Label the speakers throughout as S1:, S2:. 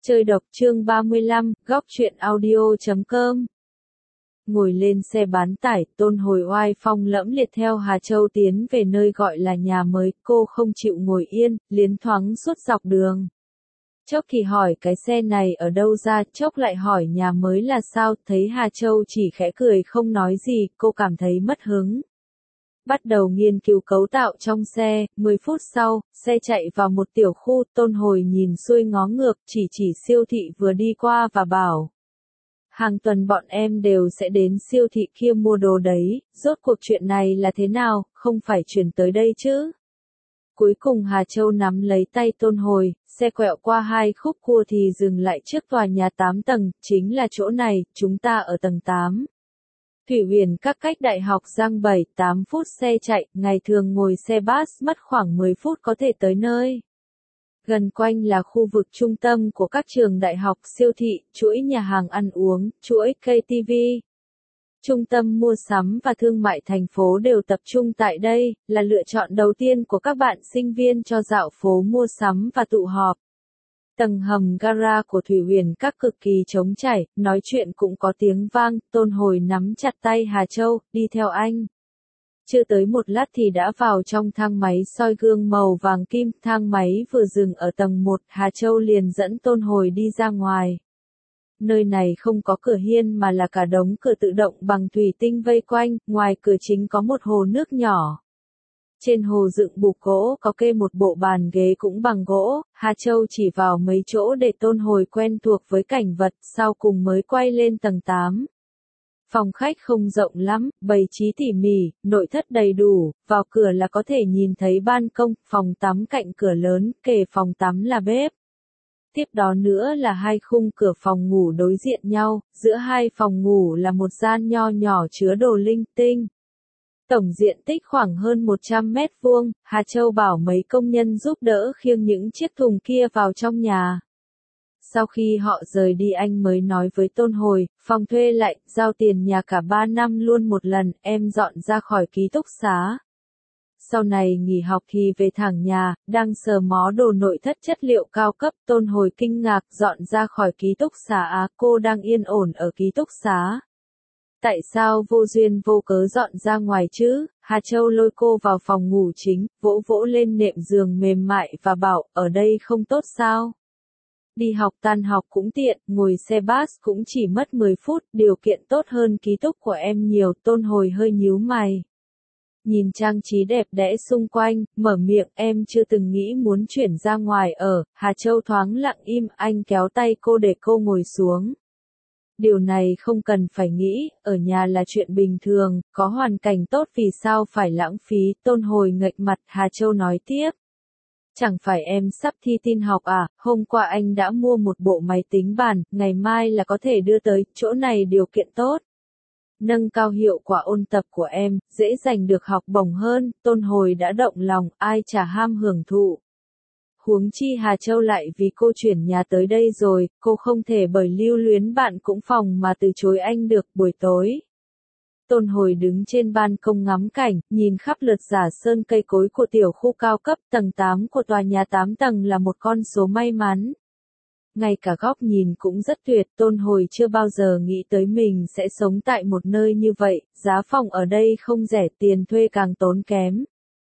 S1: Chơi độc chương 35, góc truyện audio.com. Ngồi lên xe bán tải, Tôn Hồi oai phong lẫm liệt theo Hà Châu tiến về nơi gọi là nhà mới, cô không chịu ngồi yên, liến thoáng suốt dọc đường. Chốc thì hỏi cái xe này ở đâu ra, chốc lại hỏi nhà mới là sao, thấy Hà Châu chỉ khẽ cười không nói gì, cô cảm thấy mất hứng. Bắt đầu nghiên cứu cấu tạo trong xe, 10 phút sau, xe chạy vào một tiểu khu, Tôn Hồi nhìn xuôi ngó ngược, chỉ siêu thị vừa đi qua và bảo. Hàng tuần bọn em đều sẽ đến siêu thị kia mua đồ đấy, rốt cuộc chuyện này là thế nào, không phải chuyển tới đây chứ? Cuối cùng Hà Châu nắm lấy tay Tôn Hồi, xe quẹo qua 2 khúc cua thì dừng lại trước tòa nhà 8 tầng, chính là chỗ này, chúng ta ở tầng 8. Thủy Huyền các cách đại học Giang 7-8 phút xe chạy, ngày thường ngồi xe bus mất khoảng 10 phút có thể tới nơi. Gần quanh là khu vực trung tâm của các trường đại học, siêu thị, chuỗi nhà hàng ăn uống, chuỗi KTV. Trung tâm mua sắm và thương mại thành phố đều tập trung tại đây, là lựa chọn đầu tiên của các bạn sinh viên cho dạo phố mua sắm và tụ họp. Tầng hầm gara của Thủy Huyền các cực kỳ trống chảy, nói chuyện cũng có tiếng vang, Tôn Hồi nắm chặt tay Hà Châu, đi theo anh. Chưa tới một lát thì đã vào trong thang máy soi gương màu vàng kim, thang máy vừa dừng ở tầng 1, Hà Châu liền dẫn Tôn Hồi đi ra ngoài. Nơi này không có cửa hiên mà là cả đống cửa tự động bằng thủy tinh vây quanh, ngoài cửa chính có một hồ nước nhỏ. Trên hồ dựng bục gỗ có kê một bộ bàn ghế cũng bằng gỗ, Hà Châu chỉ vào mấy chỗ để Tôn Hồi quen thuộc với cảnh vật, sau cùng mới quay lên tầng 8. Phòng khách không rộng lắm, bày trí tỉ mỉ, nội thất đầy đủ, vào cửa là có thể nhìn thấy ban công, phòng tắm cạnh cửa lớn, kề phòng tắm là bếp. Tiếp đó nữa là 2 khung cửa phòng ngủ đối diện nhau, giữa 2 phòng ngủ là một gian nho nhỏ chứa đồ linh tinh. Tổng diện tích khoảng hơn 100 mét vuông, Hà Châu bảo mấy công nhân giúp đỡ khiêng những chiếc thùng kia vào trong nhà. Sau khi họ rời đi anh mới nói với Tôn Hồi, phòng thuê lại, giao tiền nhà cả 3 năm luôn một lần, em dọn ra khỏi ký túc xá. Sau này nghỉ học thì về thẳng nhà, đang sờ mó đồ nội thất chất liệu cao cấp, Tôn Hồi kinh ngạc dọn ra khỏi ký túc xá cô đang yên ổn ở ký túc xá. Tại sao vô duyên vô cớ dọn ra ngoài chứ? Hà Châu lôi cô vào phòng ngủ chính, vỗ vỗ lên nệm giường mềm mại và bảo, ở đây không tốt sao? Đi học tan học cũng tiện, ngồi xe bus cũng chỉ mất 10 phút, điều kiện tốt hơn ký túc của em nhiều, Tôn Hồi hơi nhíu mày. Nhìn trang trí đẹp đẽ xung quanh, mở miệng, em chưa từng nghĩ muốn chuyển ra ngoài ở, Hà Châu thoáng lặng im, anh kéo tay cô để cô ngồi xuống. Điều này không cần phải nghĩ, ở nhà là chuyện bình thường, có hoàn cảnh tốt vì sao phải lãng phí, Tôn Hồi nghệch mặt, Hà Châu nói tiếp. Chẳng phải em sắp thi tin học à, hôm qua anh đã mua một bộ máy tính bàn, ngày mai là có thể đưa tới, chỗ này điều kiện tốt. Nâng cao hiệu quả ôn tập của em, dễ giành được học bổng hơn, Tôn Hồi đã động lòng, ai chả ham hưởng thụ. Huống chi Hà Châu lại vì cô chuyển nhà tới đây rồi, cô không thể bởi lưu luyến bạn cũng phòng mà từ chối anh được, buổi tối. Tôn Hồi đứng trên ban công ngắm cảnh, nhìn khắp lượt giả sơn cây cối của tiểu khu cao cấp, tầng 8 của tòa nhà 8 tầng là một con số may mắn. Ngay cả góc nhìn cũng rất tuyệt, Tôn Hồi chưa bao giờ nghĩ tới mình sẽ sống tại một nơi như vậy, giá phòng ở đây không rẻ, tiền thuê càng tốn kém.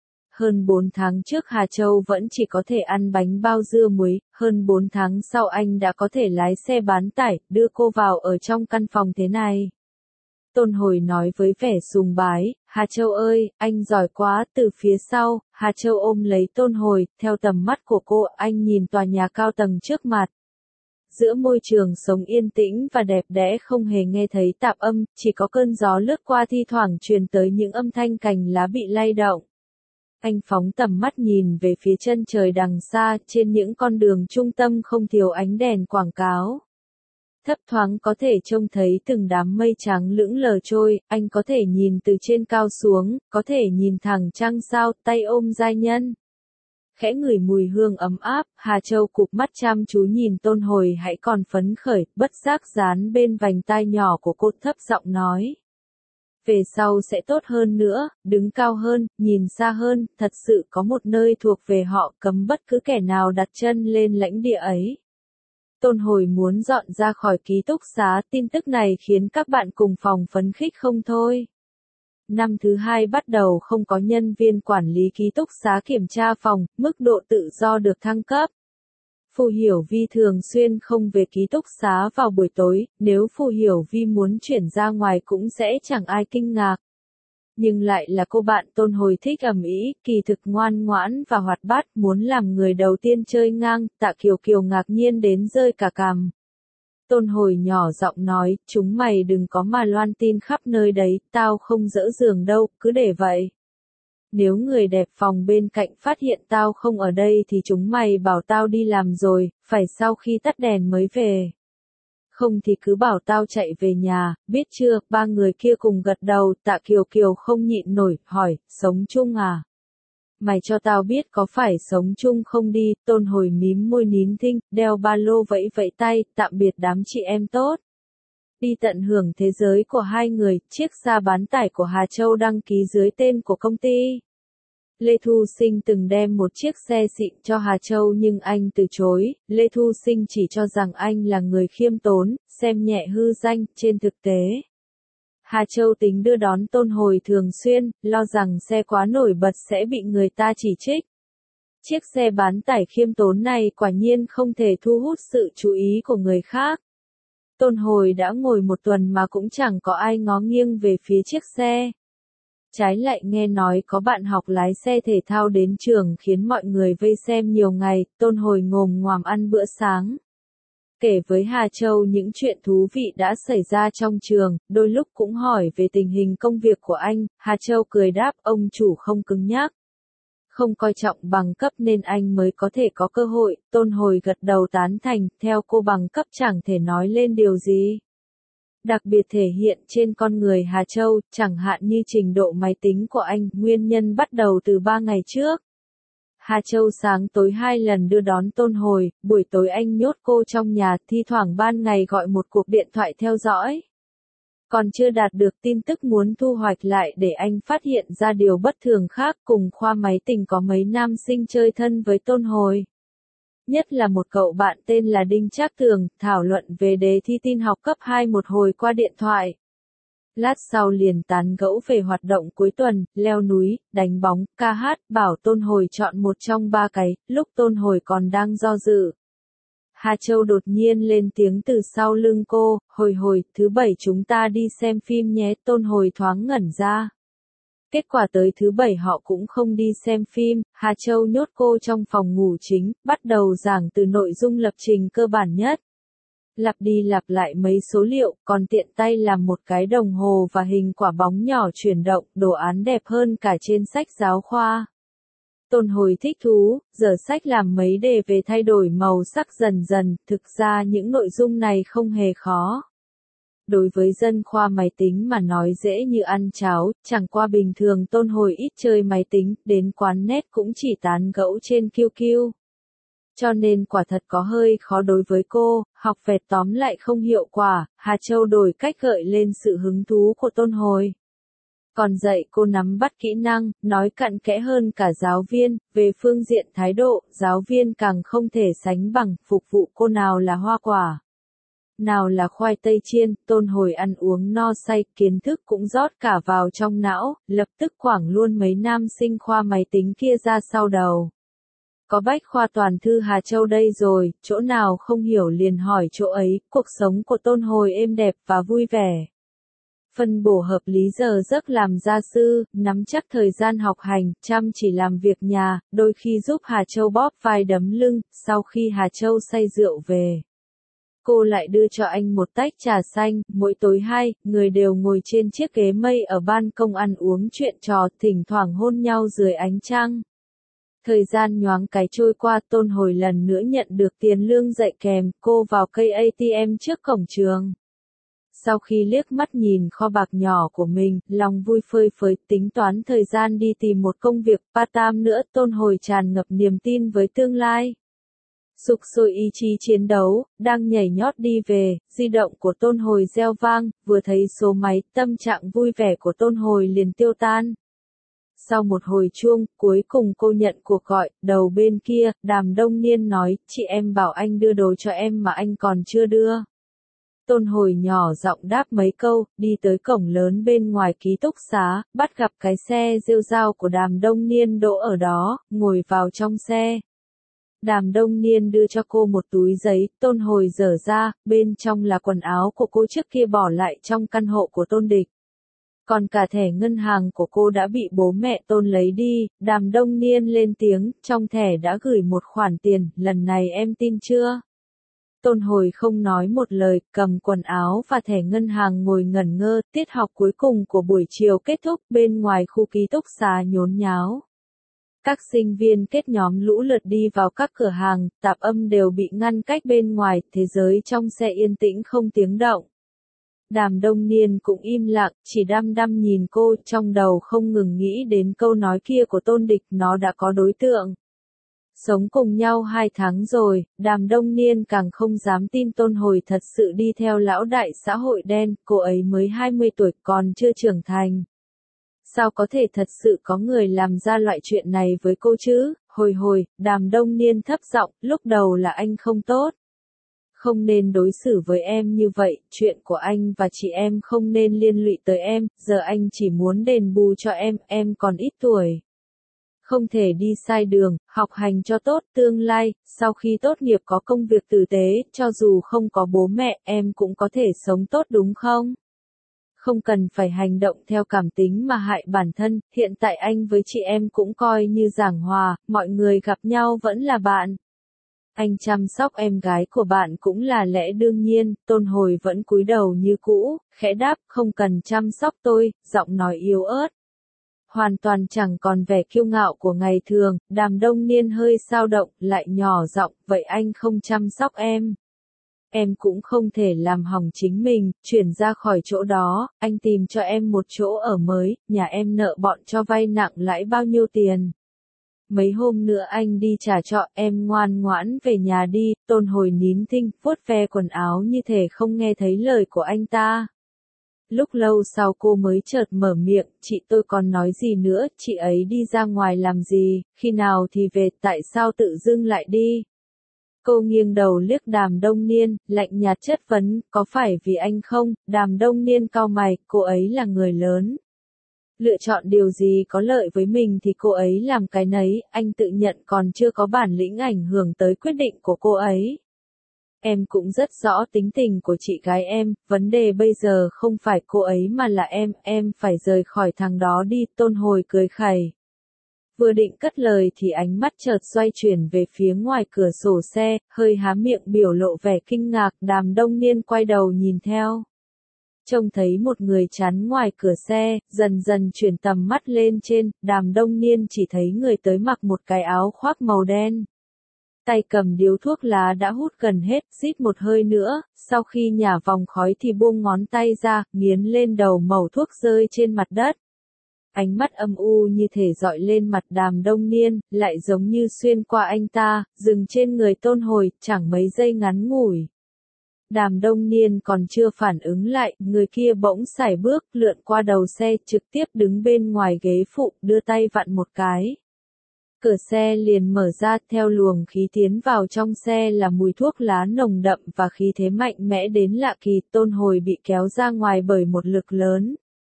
S1: Hơn 4 tháng trước Hà Châu vẫn chỉ có thể ăn bánh bao dưa muối, hơn 4 tháng sau anh đã có thể lái xe bán tải, đưa cô vào ở trong căn phòng thế này. Tôn Hồi nói với vẻ sùng bái, Hà Châu ơi, anh giỏi quá, từ phía sau, Hà Châu ôm lấy Tôn Hồi, theo tầm mắt của cô, anh nhìn tòa nhà cao tầng trước mặt. Giữa môi trường sống yên tĩnh và đẹp đẽ không hề nghe thấy tạp âm, chỉ có cơn gió lướt qua thi thoảng truyền tới những âm thanh cành lá bị lay động. Anh phóng tầm mắt nhìn về phía chân trời đằng xa, trên những con đường trung tâm không thiếu ánh đèn quảng cáo. Thấp thoáng có thể trông thấy từng đám mây trắng lững lờ trôi, anh có thể nhìn từ trên cao xuống, có thể nhìn thẳng trăng sao, tay ôm giai nhân. Khẽ ngửi mùi hương ấm áp, Hà Châu cụp mắt chăm chú nhìn Tôn Hồi hãy còn phấn khởi, bất giác dán bên vành tai nhỏ của cô thấp giọng nói. Về sau sẽ tốt hơn nữa, đứng cao hơn, nhìn xa hơn, thật sự có một nơi thuộc về họ, cấm bất cứ kẻ nào đặt chân lên lãnh địa ấy. Tôn Hồi muốn dọn ra khỏi ký túc xá, tin tức này khiến các bạn cùng phòng phấn khích không thôi. Năm thứ 2 bắt đầu không có nhân viên quản lý ký túc xá kiểm tra phòng, mức độ tự do được thăng cấp. Phù Hiểu Vi thường xuyên không về ký túc xá vào buổi tối, nếu Phù Hiểu Vi muốn chuyển ra ngoài cũng sẽ chẳng ai kinh ngạc. Nhưng lại là cô bạn Tôn Hồi thích ầm ĩ, kỳ thực ngoan ngoãn và hoạt bát, muốn làm người đầu tiên chơi ngang, Tạ Kiều Kiều ngạc nhiên đến rơi cả cằm. Tôn Hồi nhỏ giọng nói, chúng mày đừng có mà loan tin khắp nơi đấy, tao không dỡ giường đâu, cứ để vậy. Nếu người đẹp phòng bên cạnh phát hiện tao không ở đây thì chúng mày bảo tao đi làm rồi, phải sau khi tắt đèn mới về. Không thì cứ bảo tao chạy về nhà, biết chưa? Ba người kia cùng gật đầu, Tạ Kiều Kiều không nhịn nổi, hỏi, sống chung à? Mày cho tao biết có phải sống chung không đi, Tôn Hồi mím môi nín thinh, đeo ba lô vẫy vẫy tay, tạm biệt đám chị em tốt. Đi tận hưởng thế giới của hai người, chiếc xa bán tải của Hà Châu đăng ký dưới tên của công ty. Lê Thu Sinh từng đem một chiếc xe xịn cho Hà Châu nhưng anh từ chối, Lê Thu Sinh chỉ cho rằng anh là người khiêm tốn, xem nhẹ hư danh, trên thực tế. Hà Châu tính đưa đón Tôn Hồi thường xuyên, lo rằng xe quá nổi bật sẽ bị người ta chỉ trích. Chiếc xe bán tải khiêm tốn này quả nhiên không thể thu hút sự chú ý của người khác. Tôn Hồi đã ngồi một tuần mà cũng chẳng có ai ngó nghiêng về phía chiếc xe. Trái lại nghe nói có bạn học lái xe thể thao đến trường khiến mọi người vây xem nhiều ngày, Tôn Hồi ngồm ngoàm ăn bữa sáng. Kể với Hà Châu những chuyện thú vị đã xảy ra trong trường, đôi lúc cũng hỏi về tình hình công việc của anh, Hà Châu cười đáp ông chủ không cứng nhắc. Không coi trọng bằng cấp nên anh mới có thể có cơ hội, Tôn Hồi gật đầu tán thành, theo cô bằng cấp chẳng thể nói lên điều gì. Đặc biệt thể hiện trên con người Hà Châu, chẳng hạn như trình độ máy tính của anh, nguyên nhân bắt đầu từ 3 ngày trước. Hà Châu sáng tối 2 lần đưa đón Tôn Hồi, buổi tối anh nhốt cô trong nhà, thi thoảng ban ngày gọi một cuộc điện thoại theo dõi. Còn chưa đạt được tin tức muốn thu hoạch lại để anh phát hiện ra điều bất thường khác, cùng khoa máy tính có mấy nam sinh chơi thân với Tôn Hồi. Nhất là một cậu bạn tên là Đinh Trác Tường, thảo luận về đề thi tin học cấp 2 một hồi qua điện thoại. Lát sau liền tán gẫu về hoạt động cuối tuần, leo núi, đánh bóng, ca hát, bảo Tôn Hồi chọn một trong 3 cái, lúc Tôn Hồi còn đang do dự. Hà Châu đột nhiên lên tiếng từ sau lưng cô, hồi, thứ 7 chúng ta đi xem phim nhé, Tôn Hồi thoáng ngẩn ra. Kết quả tới thứ 7 họ cũng không đi xem phim, Hà Châu nhốt cô trong phòng ngủ chính, bắt đầu giảng từ nội dung lập trình cơ bản nhất. Lặp đi lặp lại mấy số liệu, còn tiện tay làm một cái đồng hồ và hình quả bóng nhỏ chuyển động, đồ án đẹp hơn cả trên sách giáo khoa. Tôn Hồi thích thú, giờ sách làm mấy đề về thay đổi màu sắc dần dần, thực ra những nội dung này không hề khó. Đối với dân khoa máy tính mà nói dễ như ăn cháo, chẳng qua bình thường Tôn Hồi ít chơi máy tính, đến quán net cũng chỉ tán gẫu trên QQ. Cho nên quả thật có hơi khó đối với cô, học vẹt tóm lại không hiệu quả, Hà Châu đổi cách gợi lên sự hứng thú của Tôn Hồi. Còn dạy cô nắm bắt kỹ năng, nói cặn kẽ hơn cả giáo viên, về phương diện thái độ, giáo viên càng không thể sánh bằng, phục vụ cô nào là hoa quả. Nào là khoai tây chiên, Tôn Hồi ăn uống no say, kiến thức cũng rót cả vào trong não, lập tức quảng luôn mấy nam sinh khoa máy tính kia ra sau đầu. Có bách khoa toàn thư Hà Châu đây rồi, chỗ nào không hiểu liền hỏi chỗ ấy, cuộc sống của Tôn Hồi êm đẹp và vui vẻ. Phân bổ hợp lý giờ giấc làm gia sư, nắm chắc thời gian học hành, chăm chỉ làm việc nhà, đôi khi giúp Hà Châu bóp vai đấm lưng, sau khi Hà Châu say rượu về. Cô lại đưa cho anh một tách trà xanh, mỗi tối 2 người đều ngồi trên chiếc ghế mây ở ban công ăn uống chuyện trò, thỉnh thoảng hôn nhau dưới ánh trăng. Thời gian nhoáng cái trôi qua, Tôn Hồi lần nữa nhận được tiền lương dạy kèm, cô vào cây ATM trước cổng trường. Sau khi liếc mắt nhìn kho bạc nhỏ của mình, lòng vui phơi phới, tính toán thời gian đi tìm một công việc part-time nữa, Tôn Hồi tràn ngập niềm tin với tương lai. Sục sôi ý chí chiến đấu, đang nhảy nhót đi về, di động của Tôn Hồi reo vang, vừa thấy số máy, tâm trạng vui vẻ của Tôn Hồi liền tiêu tan. Sau một hồi chuông, cuối cùng cô nhận cuộc gọi, đầu bên kia, Đàm Đông Niên nói, chị em bảo anh đưa đồ cho em mà anh còn chưa đưa. Tôn Hồi nhỏ giọng đáp mấy câu, đi tới cổng lớn bên ngoài ký túc xá, bắt gặp cái xe rêu rao của Đàm Đông Niên đỗ ở đó, ngồi vào trong xe. Đàm Đông Niên đưa cho cô một túi giấy, Tôn Hồi dở ra, bên trong là quần áo của cô trước kia bỏ lại trong căn hộ của Tôn Địch. Còn cả thẻ ngân hàng của cô đã bị bố mẹ Tôn lấy đi, Đàm Đông Niên lên tiếng, trong thẻ đã gửi một khoản tiền, lần này em tin chưa? Tôn Hồi không nói một lời, cầm quần áo và thẻ ngân hàng ngồi ngẩn ngơ, tiết học cuối cùng của buổi chiều kết thúc, bên ngoài khu ký túc xá nhốn nháo. Các sinh viên kết nhóm lũ lượt đi vào các cửa hàng, tạp âm đều bị ngăn cách bên ngoài, thế giới trong xe yên tĩnh không tiếng động. Đàm Đông Niên cũng im lặng, chỉ đăm đăm nhìn cô, trong đầu không ngừng nghĩ đến câu nói kia của Tôn Địch, nó đã có đối tượng. Sống cùng nhau 2 tháng rồi, Đàm Đông Niên càng không dám tin Tôn Hồi thật sự đi theo lão đại xã hội đen, cô ấy mới 20 tuổi còn chưa trưởng thành. Sao có thể thật sự có người làm ra loại chuyện này với cô chứ? Hồi, Đàm Đông Niên thấp giọng, lúc đầu là anh không tốt. Không nên đối xử với em như vậy, chuyện của anh và chị em không nên liên lụy tới em, giờ anh chỉ muốn đền bù cho em còn ít tuổi. Không thể đi sai đường, học hành cho tốt tương lai, sau khi tốt nghiệp có công việc tử tế, cho dù không có bố mẹ, em cũng có thể sống tốt đúng không? Không cần phải hành động theo cảm tính mà hại bản thân, hiện tại anh với chị em cũng coi như giảng hòa, mọi người gặp nhau vẫn là bạn. Anh chăm sóc em gái của bạn cũng là lẽ đương nhiên, Tôn Hồi vẫn cúi đầu như cũ, khẽ đáp, không cần chăm sóc tôi, giọng nói yếu ớt. Hoàn toàn chẳng còn vẻ kiêu ngạo của ngày thường, Đàm Đông Niên hơi dao động, lại nhỏ giọng, vậy anh không chăm sóc em. Em cũng không thể làm hỏng chính mình, chuyển ra khỏi chỗ đó, anh tìm cho em một chỗ ở mới, nhà em nợ bọn cho vay nặng lãi bao nhiêu tiền. Mấy hôm nữa anh đi trả trọ, em ngoan ngoãn về nhà đi, Tôn Hồi nín thinh, vuốt ve quần áo như thể không nghe thấy lời của anh ta. Lúc lâu sau cô mới chợt mở miệng, chị tôi còn nói gì nữa, chị ấy đi ra ngoài làm gì, khi nào thì về, tại sao tự dưng lại đi? Cô nghiêng đầu liếc Đàm Đông Niên, lạnh nhạt chất vấn, có phải vì anh không? Đàm Đông Niên cau mày, cô ấy là người lớn. Lựa chọn điều gì có lợi với mình thì cô ấy làm cái nấy, anh tự nhận còn chưa có bản lĩnh ảnh hưởng tới quyết định của cô ấy. Em cũng rất rõ tính tình của chị gái em, vấn đề bây giờ không phải cô ấy mà là em phải rời khỏi thằng đó đi, Tôn Hồi cười khẩy. Vừa định cất lời thì ánh mắt chợt xoay chuyển về phía ngoài cửa sổ xe, hơi há miệng biểu lộ vẻ kinh ngạc, Đàm Đông Niên quay đầu nhìn theo. Trông thấy một người chắn ngoài cửa xe, dần dần chuyển tầm mắt lên trên, Đàm Đông Niên chỉ thấy người tới mặc một cái áo khoác màu đen. Tay cầm điếu thuốc lá đã hút gần hết, rít một hơi nữa, sau khi nhả vòng khói thì buông ngón tay ra, nghiến lên đầu mẩu thuốc rơi trên mặt đất. Ánh mắt âm u như thể dọi lên mặt Đàm Đông Niên, lại giống như xuyên qua anh ta, dừng trên người Tôn Hồi, chẳng mấy giây ngắn ngủi. Đàm Đông Niên còn chưa phản ứng lại, người kia bỗng sải bước, lượn qua đầu xe, trực tiếp đứng bên ngoài ghế phụ, đưa tay vặn một cái. Cửa xe liền mở ra, theo luồng khí tiến vào trong xe là mùi thuốc lá nồng đậm và khí thế mạnh mẽ đến lạ kỳ, Tôn Hồi bị kéo ra ngoài bởi một lực lớn.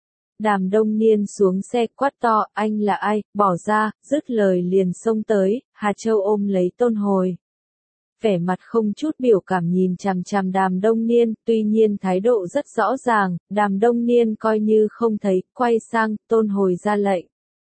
S1: Đàm Đông Niên xuống xe quát to, anh là ai, bỏ ra, dứt lời liền xông tới, Hà Châu ôm lấy Tôn Hồi. Vẻ mặt không chút biểu cảm nhìn chằm chằm Đàm Đông Niên, tuy nhiên thái độ rất rõ ràng, Đàm Đông Niên coi như không thấy, quay sang, Tôn Hồi ra lệnh.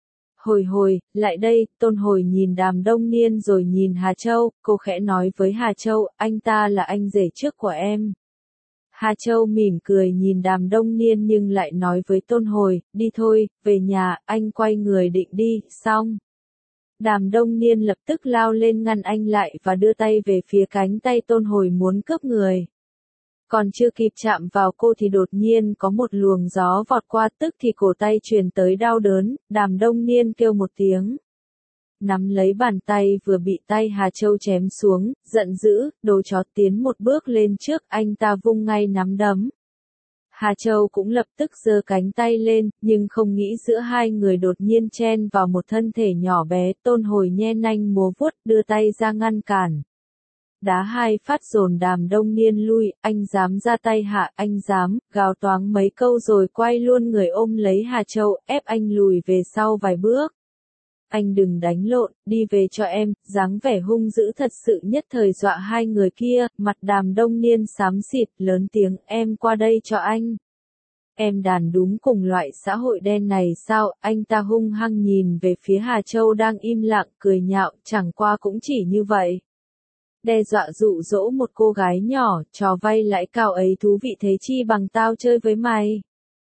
S1: Hồi, lại đây, Tôn Hồi nhìn Đàm Đông Niên rồi nhìn Hà Châu, cô khẽ nói với Hà Châu, anh ta là anh rể trước của em. Hà Châu mỉm cười nhìn Đàm Đông Niên nhưng lại nói với Tôn Hồi, đi thôi, về nhà, anh quay người định đi, xong. Đàm Đông Niên lập tức lao lên ngăn anh lại và đưa tay về phía cánh tay Tôn Hồi muốn cướp người. Còn chưa kịp chạm vào cô thì đột nhiên có một luồng gió vọt qua, tức thì cổ tay truyền tới đau đớn, Đàm Đông Niên kêu một tiếng. Nắm lấy bàn tay vừa bị tay Hà Châu chém xuống, giận dữ, đồ chó, tiến một bước lên trước, anh ta vung ngay nắm đấm. Hà Châu cũng lập tức giơ cánh tay lên, nhưng không nghĩ giữa hai người đột nhiên chen vào một thân thể nhỏ bé, Tôn Hồi nhe nanh múa vuốt, đưa tay ra ngăn cản. Đá hai phát dồn Đàm Đông Niên lui, anh dám ra tay hạ, anh dám, gào toáng mấy câu rồi quay luôn người ôm lấy Hà Châu, ép anh lùi về sau vài bước. Anh đừng đánh lộn, đi về cho em, dáng vẻ hung dữ thật sự nhất thời dọa hai người kia, mặt Đàm Đông Niên xám xịt, lớn tiếng, em qua đây cho anh. Em đàn đúng cùng loại xã hội đen này sao, anh ta hung hăng nhìn về phía Hà Châu đang im lặng, cười nhạo, chẳng qua cũng chỉ như vậy. Đe dọa dụ dỗ một cô gái nhỏ, trò vay lãi cao ấy thú vị thế chi bằng tao chơi với mày.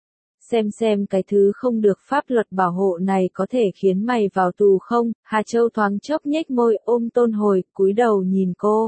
S1: Xem cái thứ không được pháp luật bảo hộ này có thể khiến mày vào tù không, Hà Châu thoáng chốc nhếch môi ôm Tôn Hồi, cúi đầu nhìn cô.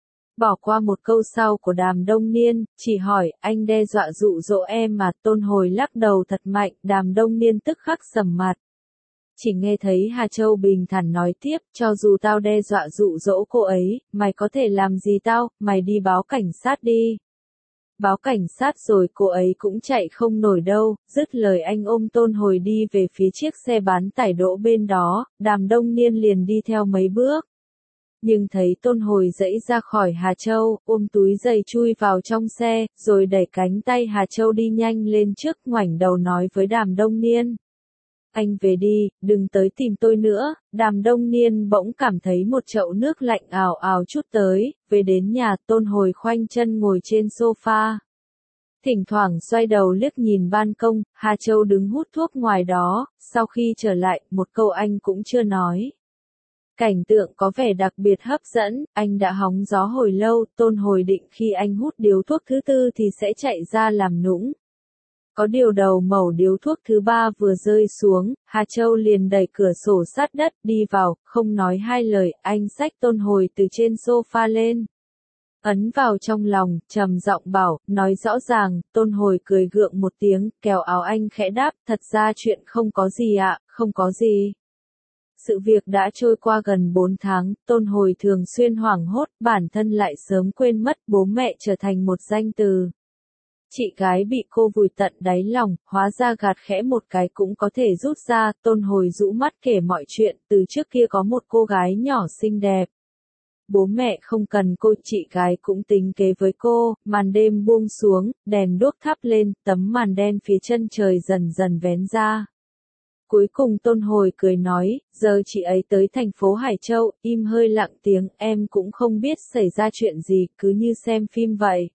S1: Bỏ qua một câu sau của Đàm Đông Niên, chỉ hỏi, anh đe dọa dụ dỗ em mà, Tôn Hồi lắc đầu thật mạnh, Đàm Đông Niên tức khắc sầm mặt. Chỉ nghe thấy Hà Châu bình thản nói tiếp, cho dù tao đe dọa dụ dỗ cô ấy, mày có thể làm gì tao, mày đi báo cảnh sát đi. Báo cảnh sát rồi cô ấy cũng chạy không nổi đâu, dứt lời anh ôm Tôn Hồi đi về phía chiếc xe bán tải đỗ bên đó, Đàm Đông Niên liền đi theo mấy bước. Nhưng thấy Tôn Hồi dãy ra khỏi Hà Châu, ôm túi giày chui vào trong xe, rồi đẩy cánh tay Hà Châu đi nhanh lên trước, ngoảnh đầu nói với Đàm Đông Niên. Anh về đi, đừng tới tìm tôi nữa, Đàm Đông Niên bỗng cảm thấy một chậu nước lạnh ào ào trút tới, về đến nhà Tôn Hồi khoanh chân ngồi trên sofa. Thỉnh thoảng xoay đầu liếc nhìn ban công, Hà Châu đứng hút thuốc ngoài đó, sau khi trở lại, một câu anh cũng chưa nói. Cảnh tượng có vẻ đặc biệt hấp dẫn, anh đã hóng gió hồi lâu, Tôn Hồi định khi anh hút điếu thuốc thứ tư thì sẽ chạy ra làm nũng. Có điều đầu mẩu điếu thuốc thứ ba vừa rơi xuống, Hà Châu liền đẩy cửa sổ sát đất đi vào, không nói hai lời, anh xách Tôn Hồi từ trên sofa lên. Ấn vào trong lòng, trầm giọng bảo, nói rõ ràng, Tôn Hồi cười gượng một tiếng, kéo áo anh khẽ đáp, thật ra chuyện không có gì ạ, không có gì. Sự việc đã trôi qua gần 4 tháng, Tôn Hồi thường xuyên hoảng hốt, bản thân lại sớm quên mất, bố mẹ trở thành một danh từ. Chị gái bị cô vùi tận đáy lòng, hóa ra gạt khẽ một cái cũng có thể rút ra, Tôn Hồi rũ mắt kể mọi chuyện, từ trước kia có một cô gái nhỏ xinh đẹp. Bố mẹ không cần cô, chị gái cũng tính kế với cô, màn đêm buông xuống, đèn đuốc thắp lên, tấm màn đen phía chân trời dần dần vén ra. Cuối cùng Tôn Hồi cười nói, giờ chị ấy tới thành phố Hải Châu, im hơi lặng tiếng, em cũng không biết xảy ra chuyện gì, cứ như xem phim vậy.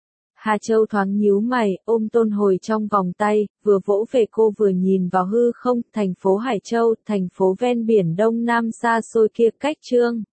S1: Hà Châu thoáng nhíu mày, ôm Tôn Hồi trong vòng tay, vừa vỗ về cô vừa nhìn vào hư không, thành phố Hải Châu, thành phố ven biển đông nam xa xôi kia cách Chương